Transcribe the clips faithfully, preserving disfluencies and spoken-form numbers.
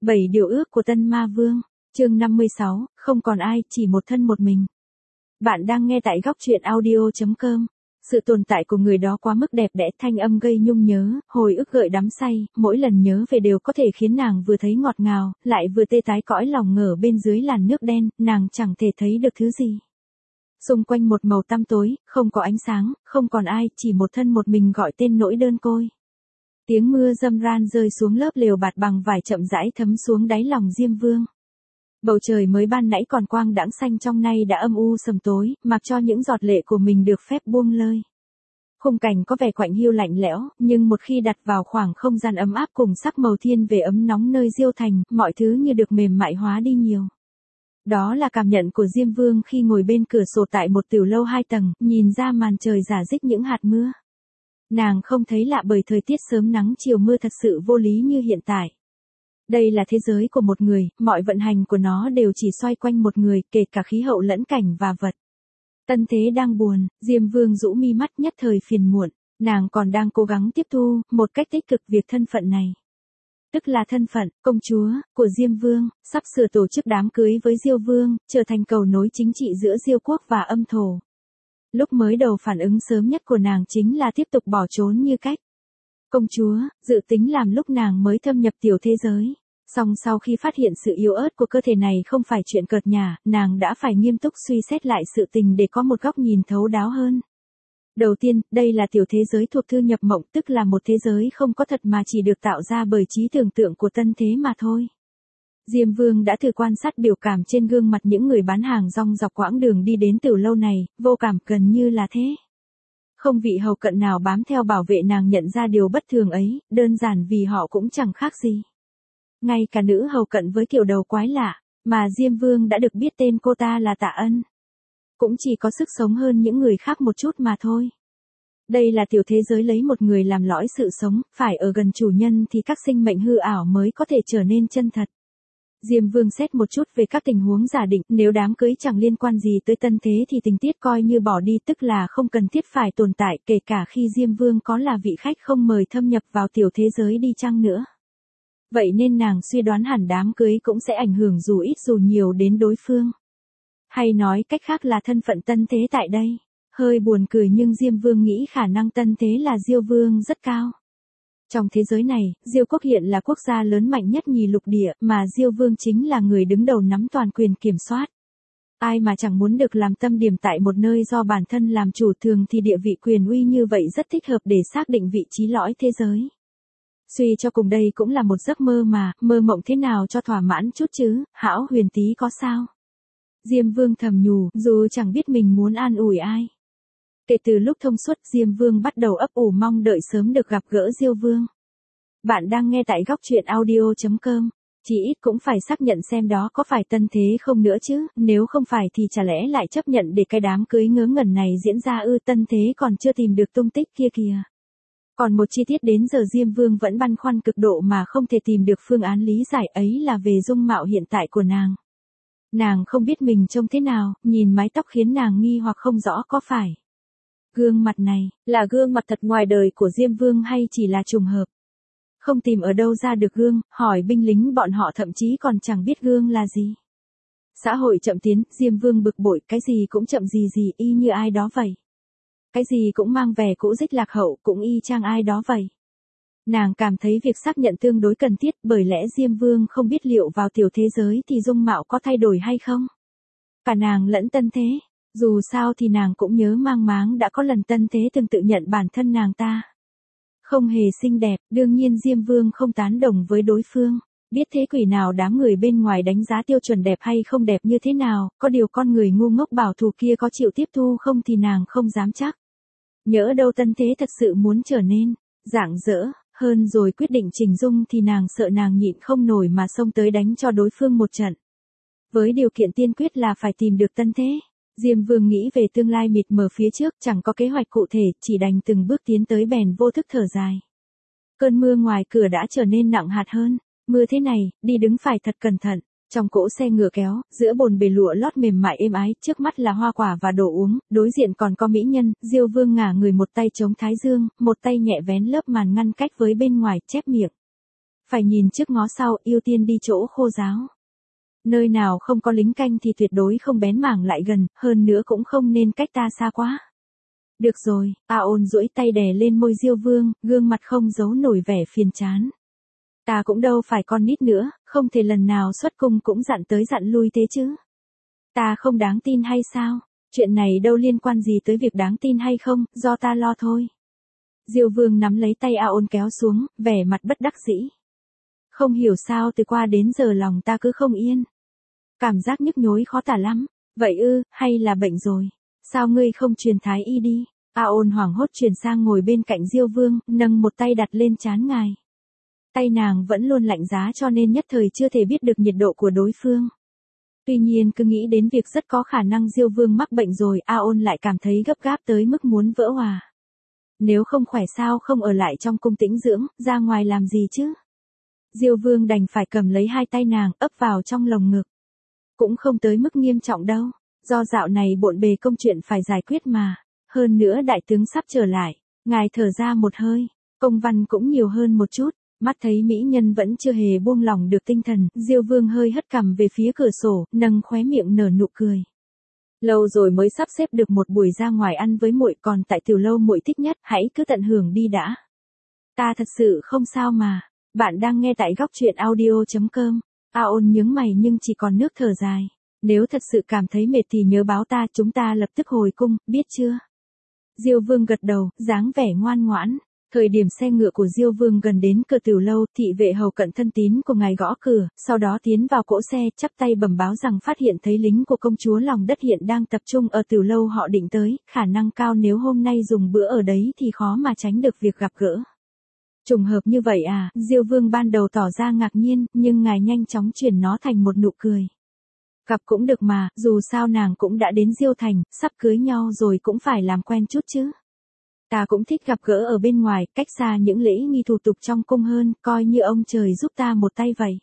Bảy điều ước của Tân Ma Vương, chương năm mươi sáu, không còn ai, chỉ một thân một mình. Bạn đang nghe tại góc truyện audio chấm com. Sự tồn tại của người đó quá mức đẹp đẽ, thanh âm gây nhung nhớ, hồi ức gợi đắm say, mỗi lần nhớ về đều có thể khiến nàng vừa thấy ngọt ngào, lại vừa tê tái cõi lòng ngờ bên dưới làn nước đen, nàng chẳng thể thấy được thứ gì. Xung quanh một màu tăm tối, không có ánh sáng, không còn ai, chỉ một thân một mình gọi tên nỗi đơn côi. Tiếng mưa râm ran rơi xuống lớp lều bạt bằng vải chậm rãi thấm xuống đáy lòng Diêm Vương. Bầu trời mới ban nãy còn quang đãng xanh trong nay đã âm u sầm tối, mặc cho những giọt lệ của mình được phép buông lơi. Khung cảnh có vẻ quạnh hiu lạnh lẽo, nhưng một khi đặt vào khoảng không gian ấm áp cùng sắc màu thiên về ấm nóng nơi Diêu Thành, mọi thứ như được mềm mại hóa đi nhiều. Đó là cảm nhận của Diêm Vương khi ngồi bên cửa sổ tại một tiểu lâu hai tầng, nhìn ra màn trời rả rích những hạt mưa. Nàng không thấy lạ bởi thời tiết sớm nắng chiều mưa thật sự vô lý như hiện tại. Đây là thế giới của một người, mọi vận hành của nó đều chỉ xoay quanh một người, kể cả khí hậu lẫn cảnh và vật. Tân Thế đang buồn, Diêm Vương rũ mi mắt nhất thời phiền muộn, nàng còn đang cố gắng tiếp thu, một cách tích cực việc thân phận này. Tức là thân phận, công chúa, của Diêm Vương, sắp sửa tổ chức đám cưới với Diêu Vương, trở thành cầu nối chính trị giữa Diêu quốc và Âm Thổ. Lúc mới đầu phản ứng sớm nhất của nàng chính là tiếp tục bỏ trốn như cách. Công chúa, dự tính làm lúc nàng mới thâm nhập tiểu thế giới. Song sau khi phát hiện sự yếu ớt của cơ thể này không phải chuyện cợt nhả, nàng đã phải nghiêm túc suy xét lại sự tình để có một góc nhìn thấu đáo hơn. Đầu tiên, đây là tiểu thế giới thuộc thư nhập mộng, tức là một thế giới không có thật mà chỉ được tạo ra bởi trí tưởng tượng của Tân Thế mà thôi. Diêm Vương đã thử quan sát biểu cảm trên gương mặt những người bán hàng rong dọc quãng đường đi đến tiểu lâu này, vô cảm gần như là thế. Không vị hầu cận nào bám theo bảo vệ nàng nhận ra điều bất thường ấy, đơn giản vì họ cũng chẳng khác gì. Ngay cả nữ hầu cận với kiểu đầu quái lạ, mà Diêm Vương đã được biết tên cô ta là Tạ Ân. Cũng chỉ có sức sống hơn những người khác một chút mà thôi. Đây là tiểu thế giới lấy một người làm lõi sự sống, phải ở gần chủ nhân thì các sinh mệnh hư ảo mới có thể trở nên chân thật. Diêm Vương xét một chút về các tình huống giả định, nếu đám cưới chẳng liên quan gì tới Tân Thế thì tình tiết coi như bỏ đi, tức là không cần thiết phải tồn tại, kể cả khi Diêm Vương có là vị khách không mời thâm nhập vào tiểu thế giới đi chăng nữa. Vậy nên nàng suy đoán hẳn đám cưới cũng sẽ ảnh hưởng dù ít dù nhiều đến đối phương. Hay nói cách khác là thân phận Tân Thế tại đây. Hơi buồn cười nhưng Diêm Vương nghĩ khả năng Tân Thế là Diêu Vương rất cao. Trong thế giới này, Diêu quốc hiện là quốc gia lớn mạnh nhất nhì lục địa, mà Diêu Vương chính là người đứng đầu nắm toàn quyền kiểm soát. Ai mà chẳng muốn được làm tâm điểm tại một nơi do bản thân làm chủ, thường thì địa vị quyền uy như vậy rất thích hợp để xác định vị trí lõi thế giới. Suy cho cùng đây cũng là một giấc mơ mà, mơ mộng thế nào cho thỏa mãn chút chứ, hão huyền tí có sao. Diêm Vương thầm nhủ, dù chẳng biết mình muốn an ủi ai. Kể từ lúc thông suốt, Diêm Vương bắt đầu ấp ủ mong đợi sớm được gặp gỡ Diêu Vương. Bạn đang nghe tại góc truyện audio chấm com. Chỉ ít cũng phải xác nhận xem đó có phải Tân Thế không nữa chứ, nếu không phải thì chả lẽ lại chấp nhận để cái đám cưới ngớ ngẩn này diễn ra ư? Tân Thế còn chưa tìm được tung tích kia kìa. Còn một chi tiết đến giờ Diêm Vương vẫn băn khoăn cực độ mà không thể tìm được phương án lý giải, ấy là về dung mạo hiện tại của nàng. Nàng không biết mình trông thế nào, nhìn mái tóc khiến nàng nghi hoặc không rõ có phải gương mặt này là gương mặt thật ngoài đời của Diêm Vương hay chỉ là trùng hợp. Không tìm ở đâu ra được gương, hỏi binh lính bọn họ thậm chí còn chẳng biết gương là gì. Xã hội chậm tiến, Diêm Vương bực bội, cái gì cũng chậm gì gì y như ai đó vậy. Cái gì cũng mang vẻ cũ dích lạc hậu, cũng y chang ai đó vậy. Nàng cảm thấy việc xác nhận tương đối cần thiết, bởi lẽ Diêm Vương không biết liệu vào tiểu thế giới thì dung mạo có thay đổi hay không. Cả nàng lẫn Tân Thế, dù sao thì nàng cũng nhớ mang máng đã có lần Tân Thế từng tự nhận bản thân nàng ta không hề xinh đẹp, đương nhiên Diêm Vương không tán đồng với đối phương. Biết thế quỷ nào đám người bên ngoài đánh giá tiêu chuẩn đẹp hay không đẹp như thế nào, có điều con người ngu ngốc bảo thủ kia có chịu tiếp thu không thì nàng không dám chắc. Nhỡ đâu Tân Thế thật sự muốn trở nên rạng rỡ hơn rồi quyết định chỉnh dung thì nàng sợ nàng nhịn không nổi mà xông tới đánh cho đối phương một trận. Với điều kiện tiên quyết là phải tìm được Tân Thế. Diêm Vương nghĩ về tương lai mịt mờ phía trước, chẳng có kế hoạch cụ thể, chỉ đành từng bước tiến tới bèn vô thức thở dài. Cơn mưa ngoài cửa đã trở nên nặng hạt hơn. Mưa thế này, đi đứng phải thật cẩn thận. Trong cỗ xe ngựa kéo, giữa bồn bề lụa lót mềm mại êm ái, trước mắt là hoa quả và đồ uống, đối diện còn có mỹ nhân. Diêu Vương ngả người một tay chống thái dương, một tay nhẹ vén lớp màn ngăn cách với bên ngoài, chép miệng. Phải nhìn trước ngó sau, ưu tiên đi chỗ khô ráo. Nơi nào không có lính canh thì tuyệt đối không bén mảng lại gần, hơn nữa cũng không nên cách ta xa quá. Được rồi, A Ôn duỗi tay đè lên môi Diêu Vương, gương mặt không giấu nổi vẻ phiền chán. Ta cũng đâu phải con nít nữa, không thể lần nào xuất cung cũng dặn tới dặn lui thế chứ. Ta không đáng tin hay sao? Chuyện này đâu liên quan gì tới việc đáng tin hay không, do ta lo thôi. Diêu Vương nắm lấy tay A Ôn kéo xuống, vẻ mặt bất đắc dĩ. Không hiểu sao từ qua đến giờ lòng ta cứ không yên. Cảm giác nhức nhối khó tả lắm. Vậy ư, hay là bệnh rồi? Sao ngươi không truyền thái y đi? A Ôn hoảng hốt chuyển sang ngồi bên cạnh Diêu Vương, nâng một tay đặt lên trán ngài. Tay nàng vẫn luôn lạnh giá cho nên nhất thời chưa thể biết được nhiệt độ của đối phương. Tuy nhiên cứ nghĩ đến việc rất có khả năng Diêu Vương mắc bệnh rồi, A Ôn lại cảm thấy gấp gáp tới mức muốn vỡ hòa. Nếu không khỏe sao không ở lại trong cung tĩnh dưỡng, ra ngoài làm gì chứ? Diêu Vương đành phải cầm lấy hai tay nàng ấp vào trong lồng ngực. Cũng không tới mức nghiêm trọng đâu, do dạo này bộn bề công chuyện phải giải quyết mà. Hơn nữa đại tướng sắp trở lại, ngài thở ra một hơi, công văn cũng nhiều hơn một chút. Mắt thấy mỹ nhân vẫn chưa hề buông lỏng được tinh thần, Diêu Vương hơi hất cằm về phía cửa sổ, nâng khóe miệng nở nụ cười. Lâu rồi mới sắp xếp được một buổi ra ngoài ăn với muội, còn tại tiểu lâu muội thích nhất, hãy cứ tận hưởng đi đã. Ta thật sự không sao mà. Bạn đang nghe tại góc truyện audio chấm com. A Ôn nhướng mày nhưng chỉ còn nước thở dài. Nếu thật sự cảm thấy mệt thì nhớ báo ta, chúng ta lập tức hồi cung, biết chưa? Diêu Vương gật đầu, dáng vẻ ngoan ngoãn. Thời điểm xe ngựa của Diêu Vương gần đến cửa tiểu lâu, thị vệ hầu cận thân tín của ngài gõ cửa, sau đó tiến vào cỗ xe, chắp tay bẩm báo rằng phát hiện thấy lính của công chúa lòng đất hiện đang tập trung ở tiểu lâu họ định tới, khả năng cao nếu hôm nay dùng bữa ở đấy thì khó mà tránh được việc gặp gỡ. Trùng hợp như vậy à? Diêu Vương ban đầu tỏ ra ngạc nhiên, nhưng ngài nhanh chóng chuyển nó thành một nụ cười. Gặp cũng được mà, dù sao nàng cũng đã đến Diêu Thành, sắp cưới nhau rồi cũng phải làm quen chút chứ. Ta cũng thích gặp gỡ ở bên ngoài, cách xa những lễ nghi thủ tục trong cung hơn, coi như ông trời giúp ta một tay vậy.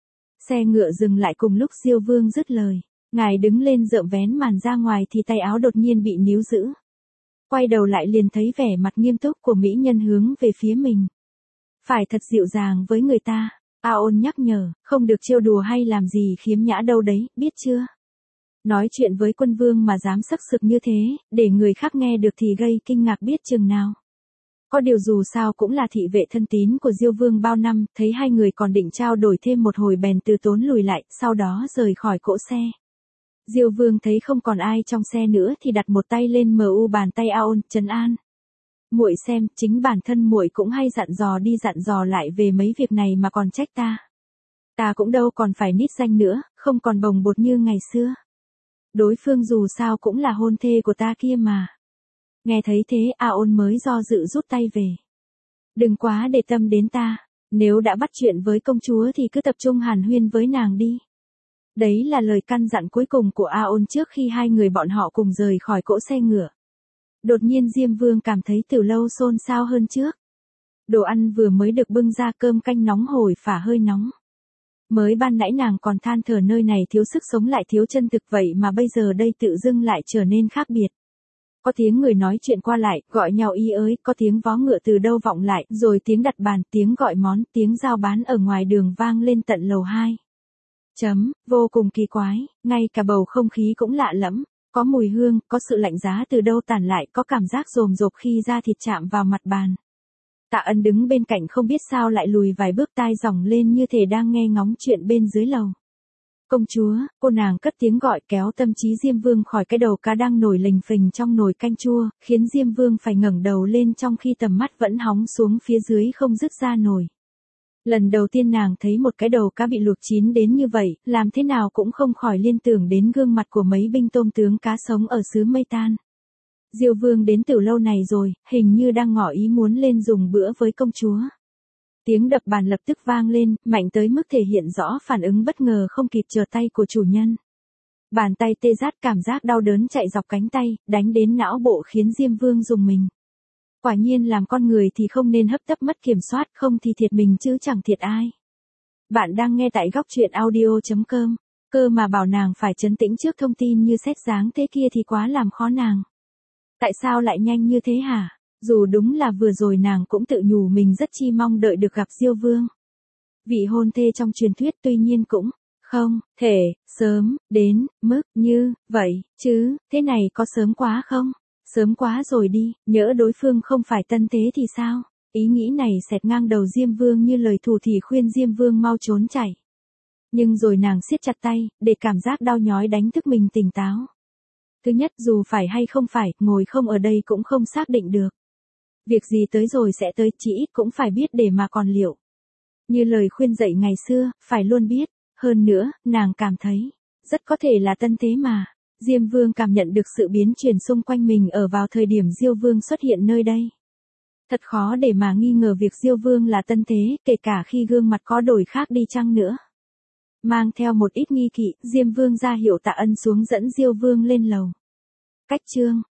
Xe ngựa dừng lại cùng lúc Diêu Vương dứt lời. Ngài đứng lên dợm vén màn ra ngoài thì tay áo đột nhiên bị níu giữ. Quay đầu lại liền thấy vẻ mặt nghiêm túc của mỹ nhân hướng về phía mình. Phải thật dịu dàng với người ta. A Ôn nhắc nhở, không được trêu đùa hay làm gì khiếm nhã đâu đấy, biết chưa? Nói chuyện với quân vương mà dám sắc sực như thế, để người khác nghe được thì gây kinh ngạc biết chừng nào. Có điều dù sao cũng là thị vệ thân tín của Diêu Vương bao năm, thấy hai người còn định trao đổi thêm một hồi bèn từ tốn lùi lại, sau đó rời khỏi cỗ xe. Diêu Vương thấy không còn ai trong xe nữa thì đặt một tay lên mờ u bàn tay A Ôn, trấn an. Muội xem, chính bản thân muội cũng hay dặn dò đi dặn dò lại về mấy việc này mà còn trách ta. Ta cũng đâu còn phải nít danh nữa, không còn bồng bột như ngày xưa. Đối phương dù sao cũng là hôn thê của ta kia mà. Nghe thấy thế A Ôn mới do dự rút tay về. Đừng quá để tâm đến ta, nếu đã bắt chuyện với công chúa thì cứ tập trung hàn huyên với nàng đi. Đấy là lời căn dặn cuối cùng của A Ôn trước khi hai người bọn họ cùng rời khỏi cỗ xe ngựa. Đột nhiên Diêm Vương cảm thấy tiểu lâu xôn xao hơn trước. Đồ ăn vừa mới được bưng ra, cơm canh nóng hổi phả hơi nóng. Mới ban nãy nàng còn than thở nơi này thiếu sức sống lại thiếu chân thực, vậy mà bây giờ đây tự dưng lại trở nên khác biệt. Có tiếng người nói chuyện qua lại, gọi nhau ý ới, có tiếng vó ngựa từ đâu vọng lại, rồi tiếng đặt bàn, tiếng gọi món, tiếng giao bán ở ngoài đường vang lên tận lầu hai. Chấm, vô cùng kỳ quái, ngay cả bầu không khí cũng lạ lẫm, có mùi hương, có sự lạnh giá từ đâu tản lại, có cảm giác rồm rộp khi da thịt chạm vào mặt bàn. Tạ Ân đứng bên cạnh không biết sao lại lùi vài bước, tai giỏng lên như thể đang nghe ngóng chuyện bên dưới lầu. Công chúa, cô nàng cất tiếng gọi kéo tâm trí Diêm Vương khỏi cái đầu cá đang nổi lềnh phềnh trong nồi canh chua, khiến Diêm Vương phải ngẩng đầu lên trong khi tầm mắt vẫn hóng xuống phía dưới không dứt ra nổi. Lần đầu tiên nàng thấy một cái đầu cá bị luộc chín đến như vậy, làm thế nào cũng không khỏi liên tưởng đến gương mặt của mấy binh tôm tướng cá sống ở xứ Mây Tan. Diêu Vương đến tiểu lâu này rồi, hình như đang ngỏ ý muốn lên dùng bữa với công chúa. Tiếng đập bàn lập tức vang lên, mạnh tới mức thể hiện rõ phản ứng bất ngờ không kịp chờ tay của chủ nhân. Bàn tay tê rát, cảm giác đau đớn chạy dọc cánh tay, đánh đến não bộ khiến Diêm Vương rùng mình. Quả nhiên làm con người thì không nên hấp tấp mất kiểm soát, không thì thiệt mình chứ chẳng thiệt ai. Bạn đang nghe tại góc truyện audio chấm com, cơ mà bảo nàng phải trấn tĩnh trước thông tin như xét dáng thế kia thì quá làm khó nàng. Tại sao lại nhanh như thế hả? Dù đúng là vừa rồi nàng cũng tự nhủ mình rất chi mong đợi được gặp Diêu Vương. vị hôn thê trong truyền thuyết tuy nhiên cũng không thể sớm đến mức như vậy, chứ, thế này có sớm quá không? Sớm quá rồi đi, nhỡ đối phương không phải tân tế thì sao? Ý nghĩ này xẹt ngang đầu Diêm Vương như lời thủ thì khuyên Diêm Vương mau trốn chạy. Nhưng rồi nàng siết chặt tay, để cảm giác đau nhói đánh thức mình tỉnh táo. Thứ nhất, dù phải hay không phải, ngồi không ở đây cũng không xác định được. Việc gì tới rồi sẽ tới, chỉ ít cũng phải biết để mà còn liệu. Như lời khuyên dạy ngày xưa, phải luôn biết. Hơn nữa, nàng cảm thấy, rất có thể là tân tế mà. Diêm Vương cảm nhận được sự biến chuyển xung quanh mình ở vào thời điểm Diêu Vương xuất hiện nơi đây. Thật khó để mà nghi ngờ việc Diêu Vương là tân tế, kể cả khi gương mặt có đổi khác đi chăng nữa. Mang theo một ít nghi kỵ, Diêm Vương ra hiệu Tạ Ân xuống dẫn Diêu Vương lên lầu. Cách chương